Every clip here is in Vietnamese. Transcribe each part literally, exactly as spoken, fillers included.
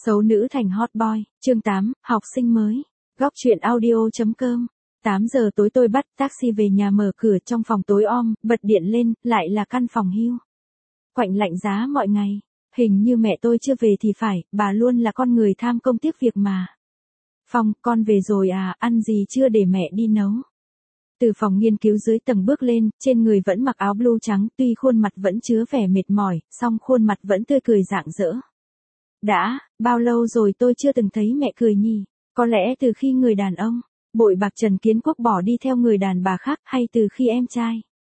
Xấu nữ thành hot boy, chương tám, học sinh mới. Góc truyện audio.com. tám giờ tối tôi bắt taxi về nhà, mở cửa trong phòng tối om, bật điện lên, lại là căn phòng hưu. Quạnh lạnh giá mọi ngày. Hình như mẹ tôi chưa về thì phải, bà luôn là con người tham công tiếc việc mà. Phong, con về rồi à, ăn gì chưa để mẹ đi nấu. Từ phòng nghiên cứu dưới tầng bước lên, trên người vẫn mặc áo blue trắng, tuy khuôn mặt vẫn chứa vẻ mệt mỏi, song khuôn mặt vẫn tươi cười rạng rỡ. Đã, bao lâu rồi tôi chưa từng thấy mẹ cười nhỉ? Có lẽ từ khi người đàn ông, bội bạc Trần Kiến Quốc bỏ đi theo người đàn bà khác, hay từ khi em trai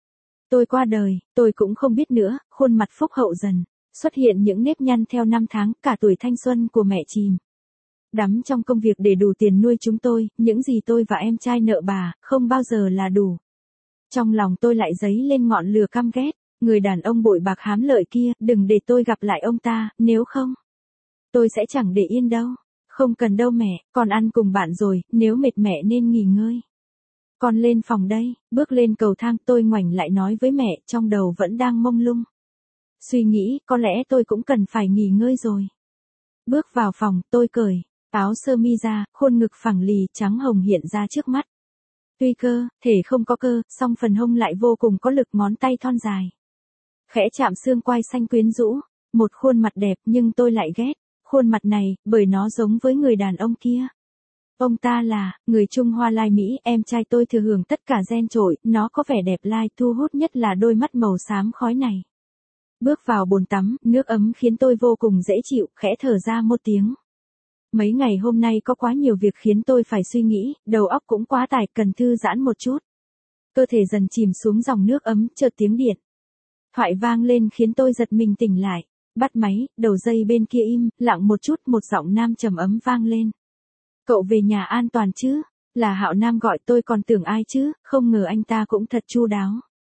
tôi qua đời, tôi cũng không biết nữa. Khuôn mặt phúc hậu dần xuất hiện những nếp nhăn theo năm tháng, cả tuổi thanh xuân của mẹ chìm đắm trong công việc để đủ tiền nuôi chúng tôi. Những gì tôi và em trai nợ bà, không bao giờ là đủ. Trong lòng tôi lại dấy lên ngọn lửa căm ghét. Người đàn ông bội bạc hám lợi kia, đừng để tôi gặp lại ông ta, nếu không, tôi sẽ chẳng để yên đâu. Không cần đâu mẹ, con ăn cùng bạn rồi, nếu mệt mẹ nên nghỉ ngơi. Con lên phòng đây. Bước lên cầu thang, tôi ngoảnh lại nói với mẹ, trong đầu vẫn đang mông lung. Suy nghĩ, có lẽ tôi cũng cần phải nghỉ ngơi rồi. Bước vào phòng, tôi cởi áo sơ mi ra, khuôn ngực phẳng lì, trắng hồng hiện ra trước mắt. Tuy cơ, thể không có cơ, song phần hông lại vô cùng có lực, ngón tay thon dài khẽ chạm xương quai xanh quyến rũ. Một khuôn mặt đẹp, nhưng tôi lại ghét khuôn mặt này, bởi nó giống với người đàn ông kia. Ông ta là người Trung Hoa lai Mỹ. Em trai tôi thừa hưởng tất cả gen trội, nó có vẻ đẹp lai, thu hút nhất là đôi mắt màu xám khói này. Bước vào bồn tắm, nước ấm khiến tôi vô cùng dễ chịu, khẽ thở ra một tiếng. Mấy ngày hôm nay có quá nhiều việc khiến tôi phải suy nghĩ, đầu óc cũng quá tải, cần thư giãn một chút. Cơ thể dần chìm xuống dòng nước ấm, chợt tiếng điện thoại vang lên khiến tôi giật mình tỉnh lại. Bắt máy, đầu dây bên kia im lặng một chút, một giọng nam trầm ấm vang lên. Cậu về nhà an toàn chứ? Là Hạo Nam gọi, tôi còn tưởng ai chứ, không ngờ anh ta cũng thật chu đáo.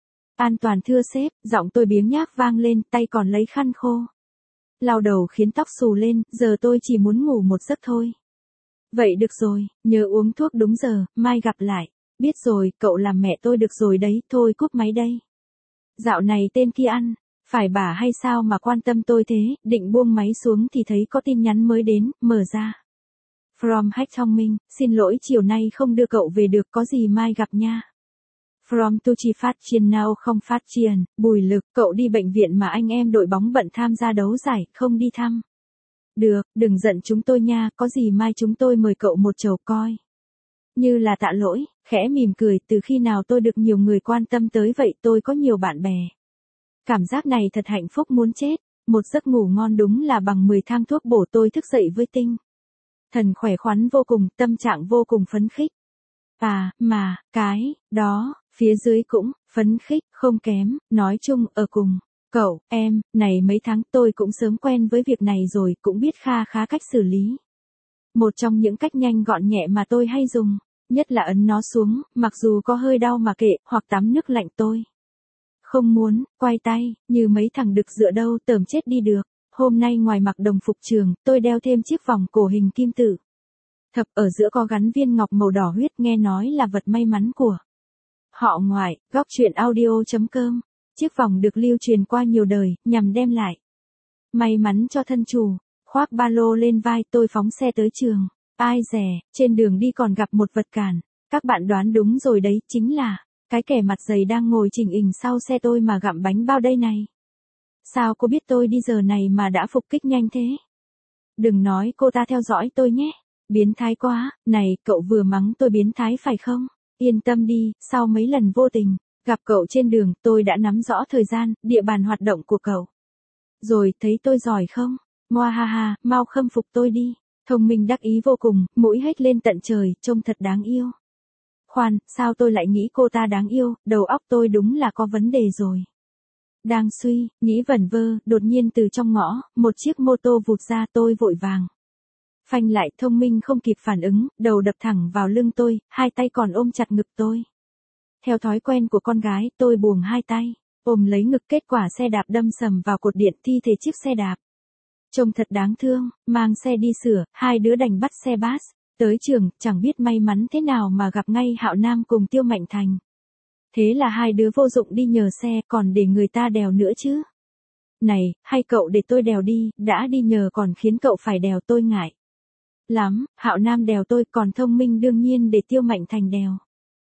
An toàn thưa sếp. Giọng tôi biếng nhác vang lên, tay còn lấy khăn khô lau đầu khiến tóc xù lên. Giờ tôi chỉ muốn ngủ một giấc thôi. Vậy được rồi, nhớ uống thuốc đúng giờ, mai gặp lại. Biết rồi, cậu làm mẹ tôi được rồi đấy, thôi cúp máy đây. Dạo này tên kia ăn phải bả hay sao mà quan tâm tôi thế. Định buông máy xuống thì thấy có tin nhắn mới đến, mở ra. From Hách Thông Minh, xin lỗi chiều nay không đưa cậu về được, có gì mai gặp nha. From Tuchi Phát Chiên Nào không Phát Chiên, Bùi Lực, cậu đi bệnh viện mà anh em đội bóng bận tham gia đấu giải, không đi thăm. Được, đừng giận chúng tôi nha, có gì mai chúng tôi mời cậu một chầu coi. Như là tạ lỗi, khẽ mỉm cười, từ khi nào tôi được nhiều người quan tâm tới vậy, tôi có nhiều bạn bè. Cảm giác này thật hạnh phúc muốn chết. Một giấc ngủ ngon đúng là bằng mười thang thuốc bổ. Tôi thức dậy với tinh thần khỏe khoắn vô cùng, tâm trạng vô cùng phấn khích. À, mà, cái, đó, phía dưới cũng, phấn khích, không kém, nói chung, ở cùng. Cậu, em, này mấy tháng tôi cũng sớm quen với việc này rồi, cũng biết kha khá cách xử lý. Một trong những cách nhanh gọn nhẹ mà tôi hay dùng, nhất là ấn nó xuống, mặc dù có hơi đau mà kệ, hoặc tắm nước lạnh tôi không muốn, quay tay, như mấy thằng đực dựa đâu, tởm chết đi được. Hôm nay ngoài mặc đồng phục trường, tôi đeo thêm chiếc vòng cổ hình kim tự thập, ở giữa có gắn viên ngọc màu đỏ huyết, nghe nói là vật may mắn của họ ngoại. Góc truyện audio.com. Chiếc vòng được lưu truyền qua nhiều đời, nhằm đem lại may mắn cho thân chủ. Khoác ba lô lên vai, tôi phóng xe tới trường. Ai dè, trên đường đi còn gặp một vật cản. Các bạn đoán đúng rồi đấy, chính là cái kẻ mặt dày đang ngồi chỉnh ình sau xe tôi mà gặm bánh bao đây này. Sao cô biết tôi đi giờ này mà đã phục kích nhanh thế? Đừng nói cô ta theo dõi tôi nhé. Biến thái quá. Này, cậu vừa mắng tôi biến thái phải không? Yên tâm đi, sau mấy lần vô tình gặp cậu trên đường, tôi đã nắm rõ thời gian, địa bàn hoạt động của cậu. Rồi, thấy tôi giỏi không? Ngoa ha ha, mau khâm phục tôi đi. Thông minh đắc ý vô cùng, mũi hếch lên tận trời, trông thật đáng yêu. Khoan, sao tôi lại nghĩ cô ta đáng yêu, đầu óc tôi đúng là có vấn đề rồi. Đang suy, nghĩ vẩn vơ, đột nhiên từ trong ngõ, một chiếc mô tô vụt ra, tôi vội vàng phanh lại. Thông minh không kịp phản ứng, đầu đập thẳng vào lưng tôi, hai tay còn ôm chặt ngực tôi. Theo thói quen của con gái, tôi buông hai tay ôm lấy ngực, kết quả xe đạp đâm sầm vào cột điện, thi thể chiếc xe đạp trông thật đáng thương. Mang xe đi sửa, hai đứa đành bắt xe bus tới trường. Chẳng biết may mắn thế nào mà gặp ngay Hạo Nam cùng Tiêu Mạnh Thành. Thế là hai đứa vô dụng đi nhờ xe, còn để người ta đèo nữa chứ. Này, hay cậu để tôi đèo đi, đã đi nhờ còn khiến cậu phải đèo tôi ngại lắm, Hạo Nam đèo tôi còn thông minh đương nhiên để Tiêu Mạnh Thành đèo.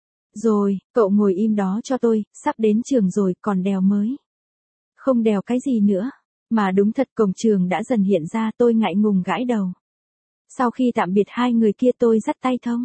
Rồi, cậu ngồi im đó cho tôi, sắp đến trường rồi còn đèo mới. Không đèo cái gì nữa, mà đúng thật cổng trường đã dần hiện ra, tôi ngại ngùng gãi đầu. Sau khi tạm biệt hai người kia tôi dắt tay thông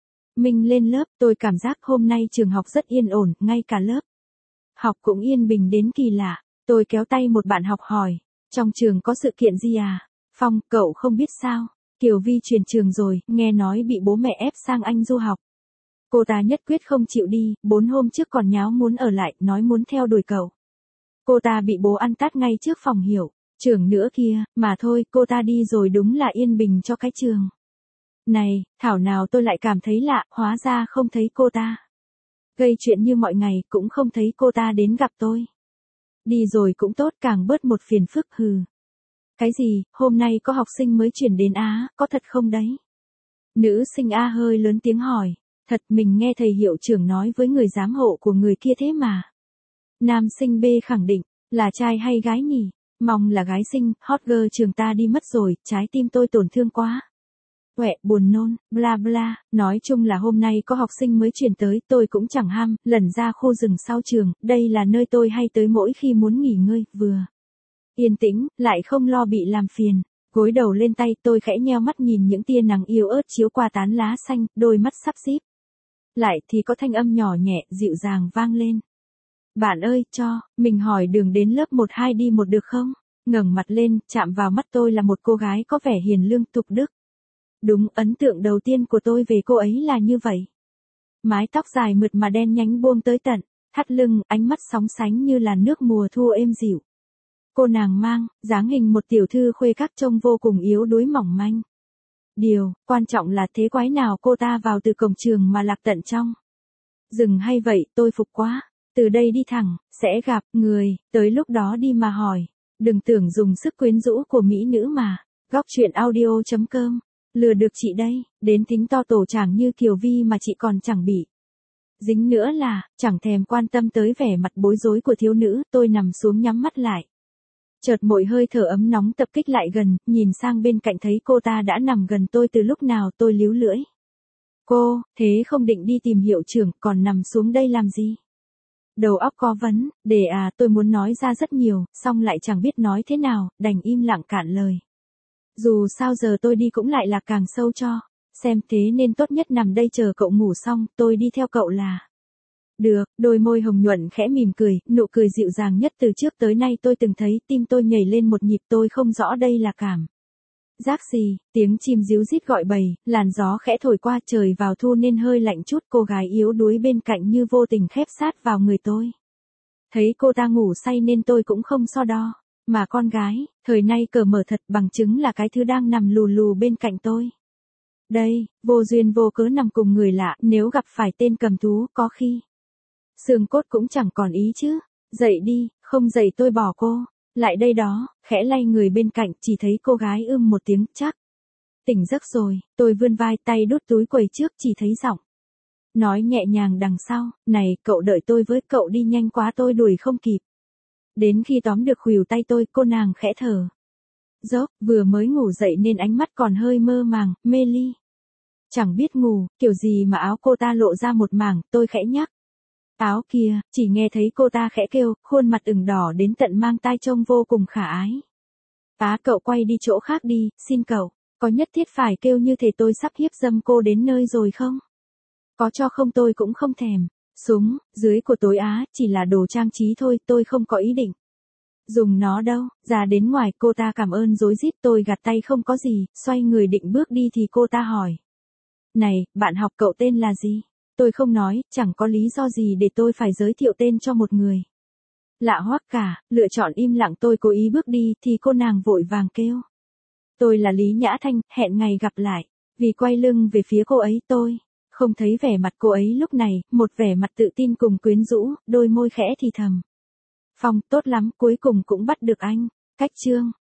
minh lên lớp, tôi cảm giác hôm nay trường học rất yên ổn, ngay cả lớp học cũng yên bình đến kỳ lạ. Tôi kéo tay một bạn học hỏi, trong trường có sự kiện gì à? Phong, cậu không biết sao? Kiều Vi chuyển trường rồi, nghe nói bị bố mẹ ép sang Anh du học. Cô ta nhất quyết không chịu đi, bốn hôm trước còn nháo muốn ở lại, nói muốn theo đuổi cậu. Cô ta bị bố ăn tát ngay trước phòng hiểu trưởng nữa kia, mà thôi, cô ta đi rồi đúng là yên bình cho cái trường này. Thảo nào tôi lại cảm thấy lạ, hóa ra không thấy cô ta gây chuyện như mọi ngày, cũng không thấy cô ta đến gặp tôi. Đi rồi cũng tốt, càng bớt một phiền phức. Hừ. Cái gì, hôm nay có học sinh mới chuyển đến Á, có thật không đấy? Nữ sinh A hơi lớn tiếng hỏi. Thật, mình nghe thầy hiệu trưởng nói với người giám hộ của người kia thế mà. Nam sinh B khẳng định, là trai hay gái nhỉ? Mong là gái xinh, hot girl trường ta đi mất rồi, trái tim tôi tổn thương quá. Quẹ, buồn nôn, bla bla, nói chung là hôm nay có học sinh mới chuyển tới, tôi cũng chẳng ham, lẩn ra khu rừng sau trường, đây là nơi tôi hay tới mỗi khi muốn nghỉ ngơi, vừa yên tĩnh, lại không lo bị làm phiền. Gối đầu lên tay, tôi khẽ nheo mắt nhìn những tia nắng yếu ớt chiếu qua tán lá xanh, đôi mắt sắp díp lại thì có thanh âm nhỏ nhẹ, dịu dàng vang lên. Bạn ơi, cho, mình hỏi đường đến lớp một hai đi một được không? Ngẩng mặt lên, chạm vào mắt tôi là một cô gái có vẻ hiền lương tục đức. Đúng, ấn tượng đầu tiên của tôi về cô ấy là như vậy. Mái tóc dài mượt mà đen nhánh buông tới tận thắt lưng, ánh mắt sóng sánh như là nước mùa thu êm dịu. Cô nàng mang dáng hình một tiểu thư khuê các trông vô cùng yếu đuối mỏng manh. Điều quan trọng là thế quái nào cô ta vào từ cổng trường mà lạc tận trong rừng hay vậy, tôi phục quá. Từ đây đi thẳng, sẽ gặp người, tới lúc đó đi mà hỏi. Đừng tưởng dùng sức quyến rũ của mỹ nữ mà. Góc truyện audio chấm com. Lừa được chị đây, đến tính to tổ chàng như Kiều Vi mà chị còn chẳng bị dính nữa là, chẳng thèm quan tâm tới vẻ mặt bối rối của thiếu nữ, tôi nằm xuống nhắm mắt lại. Chợt một hơi thở ấm nóng tập kích lại gần, nhìn sang bên cạnh thấy cô ta đã nằm gần tôi từ lúc nào, tôi líu lưỡi. Cô, thế không định đi tìm hiệu trưởng, còn nằm xuống đây làm gì? Đầu óc có vấn, để à, tôi muốn nói ra rất nhiều, xong lại chẳng biết nói thế nào, đành im lặng cạn lời. Dù sao giờ tôi đi cũng lại là càng sâu cho, xem thế nên tốt nhất nằm đây chờ cậu ngủ xong, tôi đi theo cậu là được. Đôi môi hồng nhuận khẽ mỉm cười, nụ cười dịu dàng nhất từ trước tới nay tôi từng thấy, tim tôi nhảy lên một nhịp, tôi không rõ đây là cảm giác gì. Tiếng chim ríu rít gọi bầy, làn gió khẽ thổi qua, trời vào thu nên hơi lạnh chút, cô gái yếu đuối bên cạnh như vô tình khép sát vào người tôi. Thấy cô ta ngủ say nên tôi cũng không so đo, mà con gái, thời nay cờ mở thật, bằng chứng là cái thứ đang nằm lù lù bên cạnh tôi. Đây, vô duyên vô cớ nằm cùng người lạ, nếu gặp phải tên cầm thú có khi xương cốt cũng chẳng còn ý chứ. Dậy đi, không dậy tôi bỏ cô. Lại đây đó, khẽ lay người bên cạnh, chỉ thấy cô gái ưm một tiếng, chắc tỉnh giấc rồi. Tôi vươn vai, tay đút túi quầy trước, chỉ thấy giọng nói nhẹ nhàng đằng sau, này, cậu đợi tôi với, cậu đi nhanh quá tôi đuổi không kịp. Đến khi tóm được khuỷu tay tôi, cô nàng khẽ thở dốc, vừa mới ngủ dậy nên ánh mắt còn hơi mơ màng, mê ly. Chẳng biết ngủ, kiểu gì mà áo cô ta lộ ra một mảng, tôi khẽ nhắc. Áo kia, chỉ nghe thấy cô ta khẽ kêu, khuôn mặt ửng đỏ đến tận mang tai trông vô cùng khả ái. Á, cậu quay đi chỗ khác đi, xin cậu, có nhất thiết phải kêu như thể tôi sắp hiếp dâm cô đến nơi rồi không? Có cho không tôi cũng không thèm. Súng, dưới của tối Á, chỉ là đồ trang trí thôi, tôi không có ý định dùng nó đâu. Ra đến ngoài, cô ta cảm ơn rối rít, tôi gạt tay không có gì, xoay người định bước đi thì cô ta hỏi. Này, bạn học cậu tên là gì? Tôi không nói, chẳng có lý do gì để tôi phải giới thiệu tên cho một người lạ hoắc cả, lựa chọn im lặng. Tôi cố ý bước đi thì cô nàng vội vàng kêu. Tôi là Lý Nhã Thanh, hẹn ngày gặp lại. Vì quay lưng về phía cô ấy, tôi không thấy vẻ mặt cô ấy lúc này, một vẻ mặt tự tin cùng quyến rũ, đôi môi khẽ thì thầm. Phong, tốt lắm, cuối cùng cũng bắt được anh. Cách chương.